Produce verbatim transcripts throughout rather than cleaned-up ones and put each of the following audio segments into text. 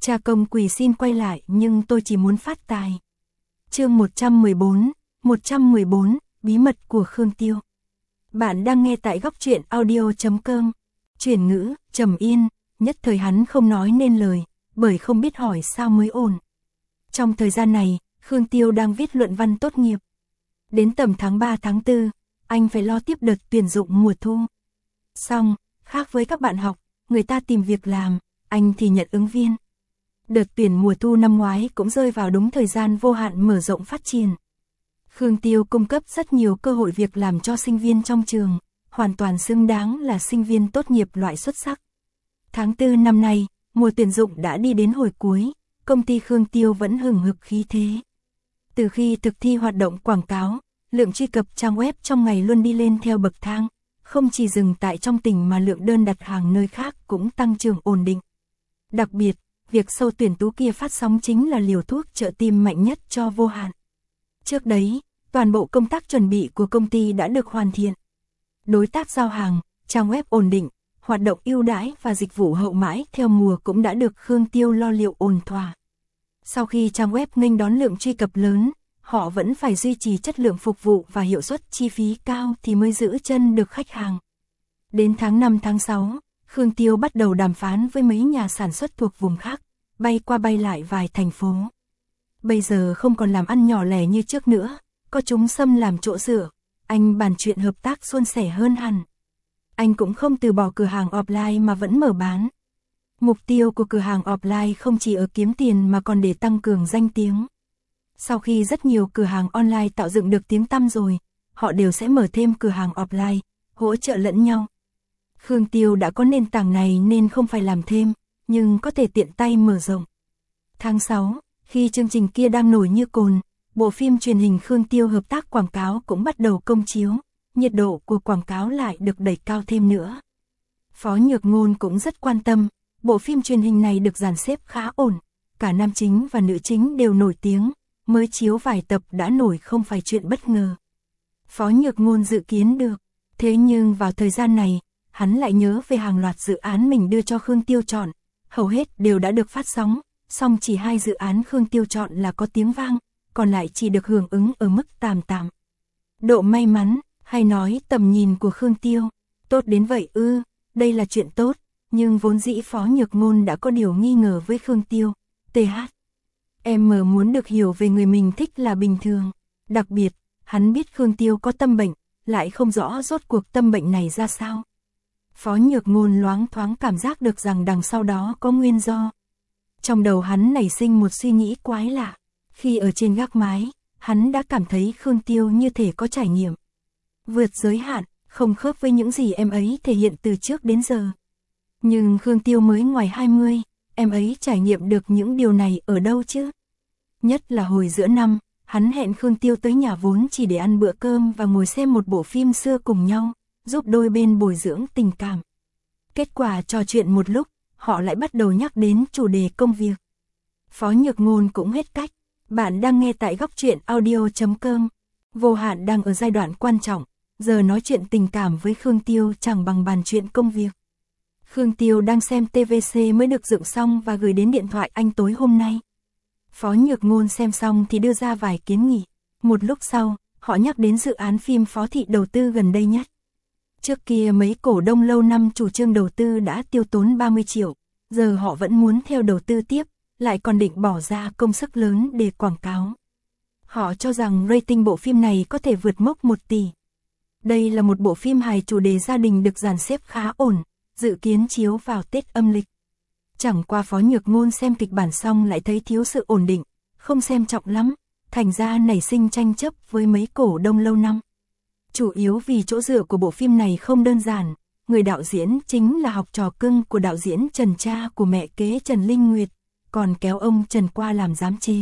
Cha công quỳ xin quay lại nhưng tôi chỉ muốn phát tài. Chương một trăm mười bốn, một trăm mười bốn, bí mật của Khương Tiêu. Bạn đang nghe tại góc truyện audio chấm com. Chuyển ngữ, trầm yên, nhất thời hắn không nói nên lời, bởi không biết hỏi sao mới ổn. Trong thời gian này, Khương Tiêu đang viết luận văn tốt nghiệp. Đến tầm tháng ba tháng tư, anh phải lo tiếp đợt tuyển dụng mùa thu. Xong, khác với các bạn học, người ta tìm việc làm, anh thì nhận ứng viên. Đợt tuyển mùa thu năm ngoái cũng rơi vào đúng thời gian vô hạn mở rộng phát triển. Khương Tiêu cung cấp rất nhiều cơ hội việc làm cho sinh viên trong trường, hoàn toàn xứng đáng là sinh viên tốt nghiệp loại xuất sắc. Tháng tư năm nay, mùa tuyển dụng đã đi đến hồi cuối, công ty Khương Tiêu vẫn hừng hực khí thế. Từ khi thực thi hoạt động quảng cáo, lượng truy cập trang web trong ngày luôn đi lên theo bậc thang, không chỉ dừng tại trong tỉnh mà lượng đơn đặt hàng nơi khác cũng tăng trưởng ổn định. Đặc biệt, việc sâu tuyển tú kia phát sóng chính là liều thuốc trợ tim mạnh nhất cho vô hạn. Trước đấy, toàn bộ công tác chuẩn bị của công ty đã được hoàn thiện. Đối tác giao hàng, trang web ổn định, hoạt động ưu đãi và dịch vụ hậu mãi theo mùa cũng đã được Khương Tiêu lo liệu ổn thỏa. Sau khi trang web nghênh đón lượng truy cập lớn, họ vẫn phải duy trì chất lượng phục vụ và hiệu suất chi phí cao thì mới giữ chân được khách hàng. Đến tháng năm tháng sáu, Khương Tiêu bắt đầu đàm phán với mấy nhà sản xuất thuộc vùng khác, bay qua bay lại vài thành phố. Bây giờ không còn làm ăn nhỏ lẻ như trước nữa, có chúng xâm làm chỗ dựa, anh bàn chuyện hợp tác suôn sẻ hơn hẳn. Anh cũng không từ bỏ cửa hàng offline mà vẫn mở bán. Mục tiêu của cửa hàng offline không chỉ ở kiếm tiền mà còn để tăng cường danh tiếng. Sau khi rất nhiều cửa hàng online tạo dựng được tiếng tăm rồi, họ đều sẽ mở thêm cửa hàng offline, hỗ trợ lẫn nhau. Khương Tiêu đã có nền tảng này nên không phải làm thêm, nhưng có thể tiện tay mở rộng. Tháng sáu, khi chương trình kia đang nổi như cồn, bộ phim truyền hình Khương Tiêu hợp tác quảng cáo cũng bắt đầu công chiếu, nhiệt độ của quảng cáo lại được đẩy cao thêm nữa. Phó Nhược Ngôn cũng rất quan tâm, bộ phim truyền hình này được dàn xếp khá ổn, cả nam chính và nữ chính đều nổi tiếng, mới chiếu vài tập đã nổi không phải chuyện bất ngờ. Phó Nhược Ngôn dự kiến được, thế nhưng vào thời gian này, hắn lại nhớ về hàng loạt dự án mình đưa cho Khương Tiêu chọn, hầu hết đều đã được phát sóng, song chỉ hai dự án Khương Tiêu chọn là có tiếng vang, còn lại chỉ được hưởng ứng ở mức tạm tạm. Độ may mắn, hay nói tầm nhìn của Khương Tiêu, tốt đến vậy ư, đây là chuyện tốt, nhưng vốn dĩ Phó Nhược Ngôn đã có điều nghi ngờ với Khương Tiêu. tê hát. Em muốn được hiểu về người mình thích là bình thường, đặc biệt, hắn biết Khương Tiêu có tâm bệnh, lại không rõ rốt cuộc tâm bệnh này ra sao. Phó Nhược Ngôn loáng thoáng cảm giác được rằng đằng sau đó có nguyên do. Trong đầu hắn nảy sinh một suy nghĩ quái lạ, khi ở trên gác mái, hắn đã cảm thấy Khương Tiêu như thể có trải nghiệm vượt giới hạn, không khớp với những gì em ấy thể hiện từ trước đến giờ. Nhưng Khương Tiêu mới ngoài hai mươi, em ấy trải nghiệm được những điều này ở đâu chứ? Nhất là hồi giữa năm, hắn hẹn Khương Tiêu tới nhà vốn chỉ để ăn bữa cơm và ngồi xem một bộ phim xưa cùng nhau, giúp đôi bên bồi dưỡng tình cảm. Kết quả trò chuyện một lúc, họ lại bắt đầu nhắc đến chủ đề công việc. Phó Nhược Ngôn cũng hết cách. Bạn đang nghe tại góc truyện audio chấm com. Vô Hạn đang ở giai đoạn quan trọng, giờ nói chuyện tình cảm với Khương Tiêu chẳng bằng bàn chuyện công việc. Khương Tiêu đang xem tê vê xê mới được dựng xong và gửi đến điện thoại anh tối hôm nay. Phó Nhược Ngôn xem xong thì đưa ra vài kiến nghị. Một lúc sau, họ nhắc đến dự án phim Phó Thị đầu tư gần đây nhất. Trước kia mấy cổ đông lâu năm chủ trương đầu tư đã tiêu tốn ba mươi triệu, giờ họ vẫn muốn theo đầu tư tiếp, lại còn định bỏ ra công sức lớn để quảng cáo. Họ cho rằng rating bộ phim này có thể vượt mốc một tỷ. Đây là một bộ phim hài chủ đề gia đình được dàn xếp khá ổn, dự kiến chiếu vào Tết âm lịch. Chẳng qua Phó Nhược Ngôn xem kịch bản xong lại thấy thiếu sự ổn định, không xem trọng lắm, thành ra nảy sinh tranh chấp với mấy cổ đông lâu năm. Chủ yếu vì chỗ dựa của bộ phim này không đơn giản, người đạo diễn chính là học trò cưng của đạo diễn Trần cha của mẹ kế Trần Linh Nguyệt, còn kéo ông Trần qua làm giám chế.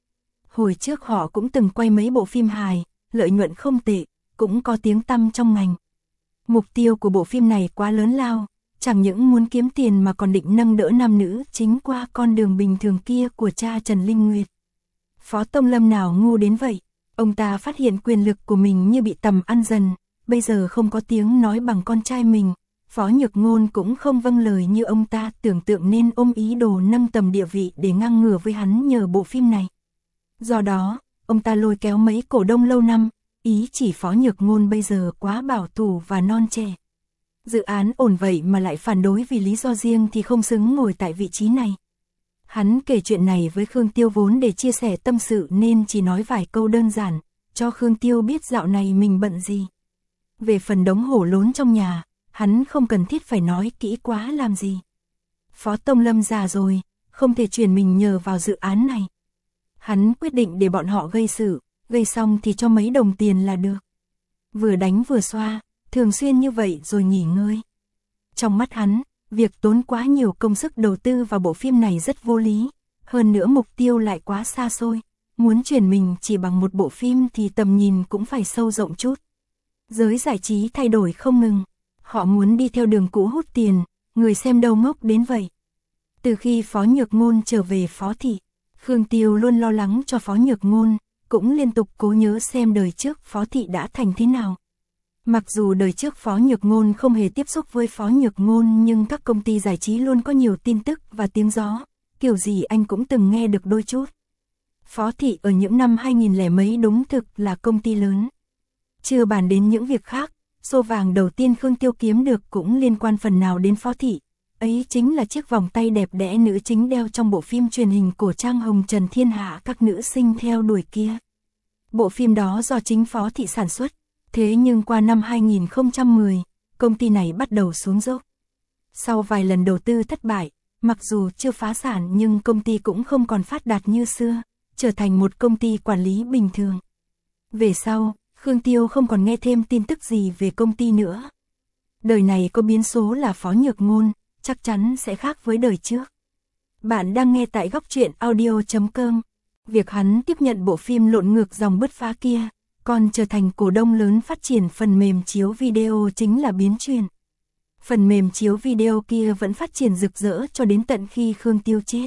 Hồi trước họ cũng từng quay mấy bộ phim hài, lợi nhuận không tệ, cũng có tiếng tăm trong ngành. Mục tiêu của bộ phim này quá lớn lao, chẳng những muốn kiếm tiền mà còn định nâng đỡ nam nữ chính qua con đường bình thường kia của cha Trần Linh Nguyệt. Phó Tông Lâm nào ngu đến vậy, ông ta phát hiện quyền lực của mình như bị tầm ăn dần, bây giờ không có tiếng nói bằng con trai mình, Phó Nhược Ngôn cũng không vâng lời như ông ta tưởng tượng nên ôm ý đồ nâng tầm địa vị để ngang ngửa với hắn nhờ bộ phim này. Do đó, ông ta lôi kéo mấy cổ đông lâu năm, ý chỉ Phó Nhược Ngôn bây giờ quá bảo thủ và non trẻ. Dự án ổn vậy mà lại phản đối vì lý do riêng thì không xứng ngồi tại vị trí này. Hắn kể chuyện này với Khương Tiêu vốn để chia sẻ tâm sự nên chỉ nói vài câu đơn giản, cho Khương Tiêu biết dạo này mình bận gì. Về phần đống hổ lốn trong nhà, hắn không cần thiết phải nói kỹ quá làm gì. Phó Tông Lâm già rồi, không thể chuyển mình nhờ vào dự án này. Hắn quyết định để bọn họ gây sự, gây xong thì cho mấy đồng tiền là được. Vừa đánh vừa xoa, thường xuyên như vậy rồi nghỉ ngơi. Trong mắt hắn, việc tốn quá nhiều công sức đầu tư vào bộ phim này rất vô lý, hơn nữa mục tiêu lại quá xa xôi. Muốn chuyển mình chỉ bằng một bộ phim thì tầm nhìn cũng phải sâu rộng chút. Giới giải trí thay đổi không ngừng, họ muốn đi theo đường cũ hút tiền, người xem đâu ngốc đến vậy. Từ khi Phó Nhược Ngôn trở về Phó Thị, Khương Tiêu luôn lo lắng cho Phó Nhược Ngôn, cũng liên tục cố nhớ xem đời trước Phó Thị đã thành thế nào. Mặc dù đời trước Phó Nhược Ngôn không hề tiếp xúc với Phó Nhược Ngôn nhưng các công ty giải trí luôn có nhiều tin tức và tiếng gió, kiểu gì anh cũng từng nghe được đôi chút. Phó Thị ở những năm hai nghìn lẻ mấy đúng thực là công ty lớn. Chưa bàn đến những việc khác, xô vàng đầu tiên Khương Tiêu kiếm được cũng liên quan phần nào đến Phó Thị. Ấy chính là chiếc vòng tay đẹp đẽ nữ chính đeo trong bộ phim truyền hình của Trang Hồng Trần Thiên Hạ các nữ sinh theo đuổi kia. Bộ phim đó do chính Phó Thị sản xuất, thế nhưng qua năm hai nghìn không trăm mười, công ty này bắt đầu xuống dốc. Sau vài lần đầu tư thất bại, mặc dù chưa phá sản nhưng công ty cũng không còn phát đạt như xưa, trở thành một công ty quản lý bình thường. Về sau, Khương Tiêu không còn nghe thêm tin tức gì về công ty nữa. Đời này có biến số là Phó Nhược Ngôn, chắc chắn sẽ khác với đời trước. Bạn đang nghe tại góc truyện audio chấm com. Việc hắn tiếp nhận bộ phim lộn ngược dòng bứt phá kia, còn trở thành cổ đông lớn phát triển phần mềm chiếu video chính là biến chuyển. Phần mềm chiếu video kia vẫn phát triển rực rỡ cho đến tận khi Khương Tiêu chết.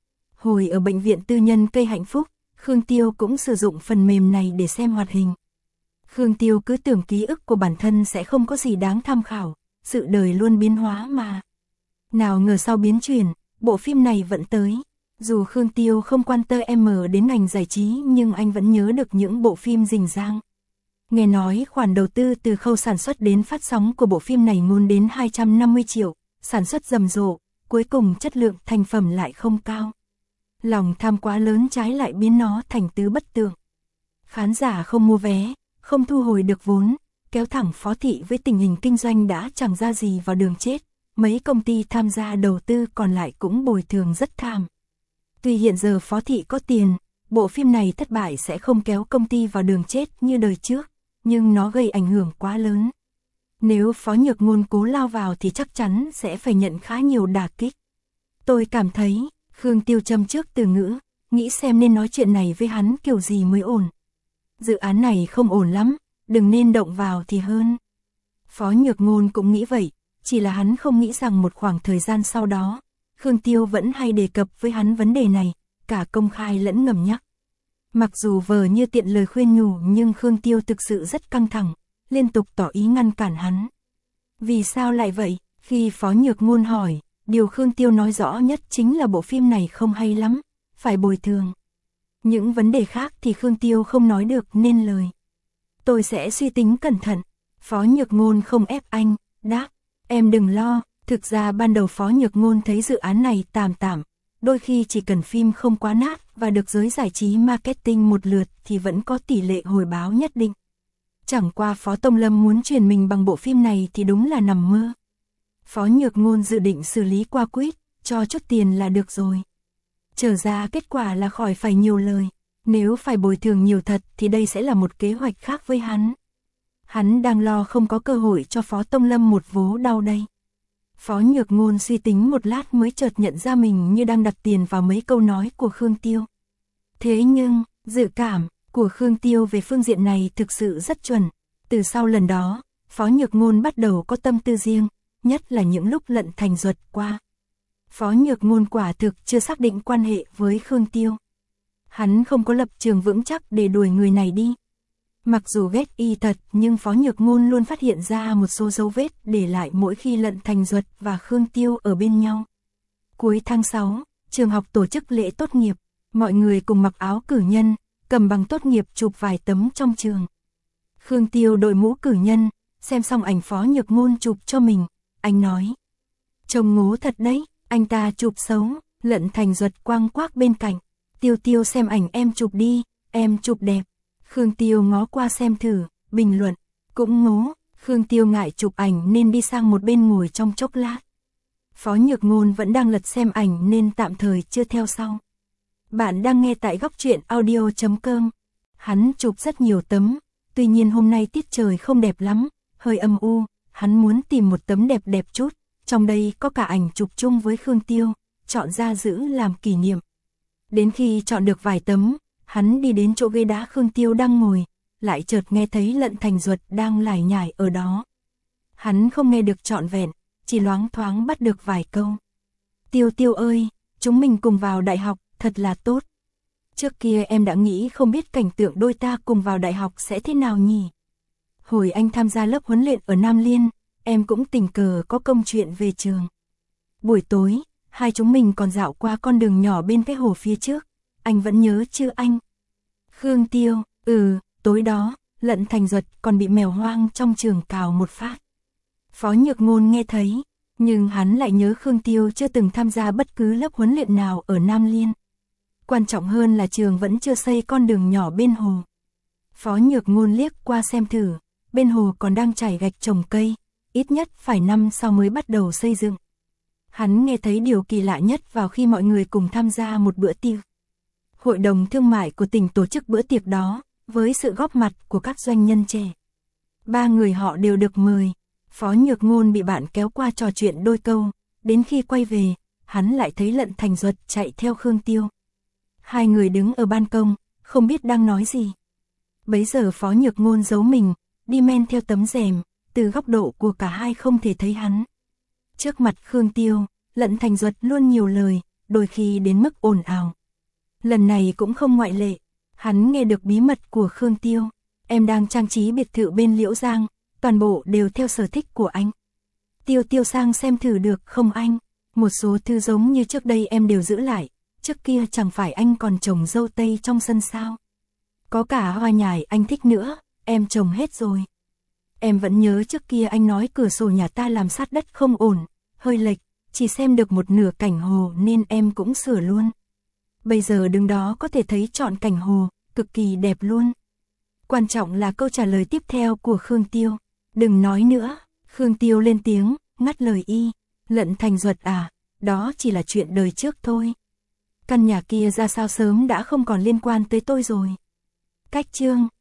Hồi ở bệnh viện tư nhân Cây Hạnh Phúc, Khương Tiêu cũng sử dụng phần mềm này để xem hoạt hình. Khương Tiêu cứ tưởng ký ức của bản thân sẽ không có gì đáng tham khảo, sự đời luôn biến hóa mà. Nào ngờ sau biến chuyển, bộ phim này vẫn tới. Dù Khương Tiêu không quan tâm đến ngành giải trí nhưng anh vẫn nhớ được những bộ phim rình rang. Nghe nói khoản đầu tư từ khâu sản xuất đến phát sóng của bộ phim này ngôn đến hai trăm năm mươi triệu, sản xuất rầm rộ, cuối cùng chất lượng thành phẩm lại không cao. Lòng tham quá lớn trái lại biến nó thành tứ bất tượng. Khán giả không mua vé, không thu hồi được vốn, kéo thẳng Phó Thị với tình hình kinh doanh đã chẳng ra gì vào đường chết. Mấy công ty tham gia đầu tư còn lại cũng bồi thường rất thảm. Tuy hiện giờ Phó Thị có tiền, bộ phim này thất bại sẽ không kéo công ty vào đường chết như đời trước, nhưng nó gây ảnh hưởng quá lớn. Nếu Phó Nhược Ngôn cố lao vào thì chắc chắn sẽ phải nhận khá nhiều đả kích. Tôi cảm thấy, Khương Tiêu châm trước từ ngữ, nghĩ xem nên nói chuyện này với hắn kiểu gì mới ổn. Dự án này không ổn lắm, đừng nên động vào thì hơn. Phó Nhược Ngôn cũng nghĩ vậy, chỉ là hắn không nghĩ rằng một khoảng thời gian sau đó, Khương Tiêu vẫn hay đề cập với hắn vấn đề này, cả công khai lẫn ngầm nhắc. Mặc dù vờ như tiện lời khuyên nhủ nhưng Khương Tiêu thực sự rất căng thẳng, liên tục tỏ ý ngăn cản hắn. Vì sao lại vậy? Khi Phó Nhược Ngôn hỏi, điều Khương Tiêu nói rõ nhất chính là bộ phim này không hay lắm, phải bồi thường. Những vấn đề khác thì Khương Tiêu không nói được nên lời. Tôi sẽ suy tính cẩn thận. Phó Nhược Ngôn không ép anh, đáp, em đừng lo. Thực ra ban đầu Phó Nhược Ngôn thấy dự án này tạm tạm, đôi khi chỉ cần phim không quá nát và được giới giải trí marketing một lượt thì vẫn có tỷ lệ hồi báo nhất định. Chẳng qua Phó Tông Lâm muốn truyền mình bằng bộ phim này thì đúng là nằm mơ. Phó Nhược Ngôn dự định xử lý qua quýt, cho chút tiền là được rồi. Trở ra kết quả là khỏi phải nhiều lời, nếu phải bồi thường nhiều thật thì đây sẽ là một kế hoạch khác với hắn. Hắn đang lo không có cơ hội cho Phó Tông Lâm một vố đau đây. Phó Nhược Ngôn suy tính một lát mới chợt nhận ra mình như đang đặt tiền vào mấy câu nói của Khương Tiêu. Thế nhưng, dự cảm của Khương Tiêu về phương diện này thực sự rất chuẩn. Từ sau lần đó, Phó Nhược Ngôn bắt đầu có tâm tư riêng, nhất là những lúc lận thành ruột qua. Phó Nhược Ngôn quả thực chưa xác định quan hệ với Khương Tiêu. Hắn không có lập trường vững chắc để đuổi người này đi. Mặc dù ghét y thật nhưng Phó Nhược Ngôn luôn phát hiện ra một số dấu vết để lại mỗi khi Lận Thành Duật và Khương Tiêu ở bên nhau. Cuối tháng sáu, trường học tổ chức lễ tốt nghiệp, mọi người cùng mặc áo cử nhân, cầm bằng tốt nghiệp chụp vài tấm trong trường. Khương Tiêu đội mũ cử nhân, xem xong ảnh Phó Nhược Ngôn chụp cho mình, anh nói: "Trông ngố thật đấy, anh ta chụp xấu." Lận Thành Duật quang quác bên cạnh: "Tiêu Tiêu xem ảnh em chụp đi, em chụp đẹp." Khương Tiêu ngó qua xem thử, bình luận: "Cũng ngố." Khương Tiêu ngại chụp ảnh nên đi sang một bên ngồi trong chốc lát. Phó Nhược Ngôn vẫn đang lật xem ảnh nên tạm thời chưa theo sau. Bạn đang nghe tại góc truyện audio chấm com. Hắn chụp rất nhiều tấm, tuy nhiên hôm nay tiết trời không đẹp lắm, hơi âm u, hắn muốn tìm một tấm đẹp đẹp chút, trong đây có cả ảnh chụp chung với Khương Tiêu, chọn ra giữ làm kỷ niệm. Đến khi chọn được vài tấm, hắn đi đến chỗ ghế đá Khương Tiêu đang ngồi, lại chợt nghe thấy Lận Thành Duật đang lải nhải ở đó. Hắn không nghe được trọn vẹn, chỉ loáng thoáng bắt được vài câu. "Tiêu Tiêu ơi, chúng mình cùng vào đại học, thật là tốt. Trước kia em đã nghĩ không biết cảnh tượng đôi ta cùng vào đại học sẽ thế nào nhỉ. Hồi anh tham gia lớp huấn luyện ở Nam Liên, em cũng tình cờ có công chuyện về trường. Buổi tối, hai chúng mình còn dạo qua con đường nhỏ bên cái hồ phía trước, anh vẫn nhớ chưa anh?" Khương Tiêu: "Ừ, tối đó, Lận Thành Duật còn bị mèo hoang trong trường cào một phát." Phó Nhược Ngôn nghe thấy, nhưng hắn lại nhớ Khương Tiêu chưa từng tham gia bất cứ lớp huấn luyện nào ở Nam Liên. Quan trọng hơn là trường vẫn chưa xây con đường nhỏ bên hồ. Phó Nhược Ngôn liếc qua xem thử, bên hồ còn đang trải gạch trồng cây, ít nhất phải năm sau mới bắt đầu xây dựng. Hắn nghe thấy điều kỳ lạ nhất vào khi mọi người cùng tham gia một bữa tiệc. Hội đồng thương mại của tỉnh tổ chức bữa tiệc đó, với sự góp mặt của các doanh nhân trẻ. Ba người họ đều được mời. Phó Nhược Ngôn bị bạn kéo qua trò chuyện đôi câu, đến khi quay về, hắn lại thấy Lận Thành Duật chạy theo Khương Tiêu. Hai người đứng ở ban công, không biết đang nói gì. Bấy giờ Phó Nhược Ngôn giấu mình, đi men theo tấm rèm, từ góc độ của cả hai không thể thấy hắn. Trước mặt Khương Tiêu, Lận Thành Duật luôn nhiều lời, đôi khi đến mức ồn ào. Lần này cũng không ngoại lệ, hắn nghe được bí mật của Khương Tiêu. "Em đang trang trí biệt thự bên Liễu Giang, toàn bộ đều theo sở thích của anh. Tiêu Tiêu sang xem thử được không anh? Một số thứ giống như trước đây em đều giữ lại, trước kia chẳng phải anh còn trồng dâu tây trong sân sao? Có cả hoa nhài anh thích nữa, em trồng hết rồi. Em vẫn nhớ trước kia anh nói cửa sổ nhà ta làm sát đất không ổn, hơi lệch, chỉ xem được một nửa cảnh hồ nên em cũng sửa luôn. Bây giờ đứng đó có thể thấy trọn cảnh hồ, cực kỳ đẹp luôn." Quan trọng là câu trả lời tiếp theo của Khương Tiêu. "Đừng nói nữa." Khương Tiêu lên tiếng, ngắt lời y. "Lận Thành Duật à, đó chỉ là chuyện đời trước thôi. Căn nhà kia ra sao sớm đã không còn liên quan tới tôi rồi." Cách chương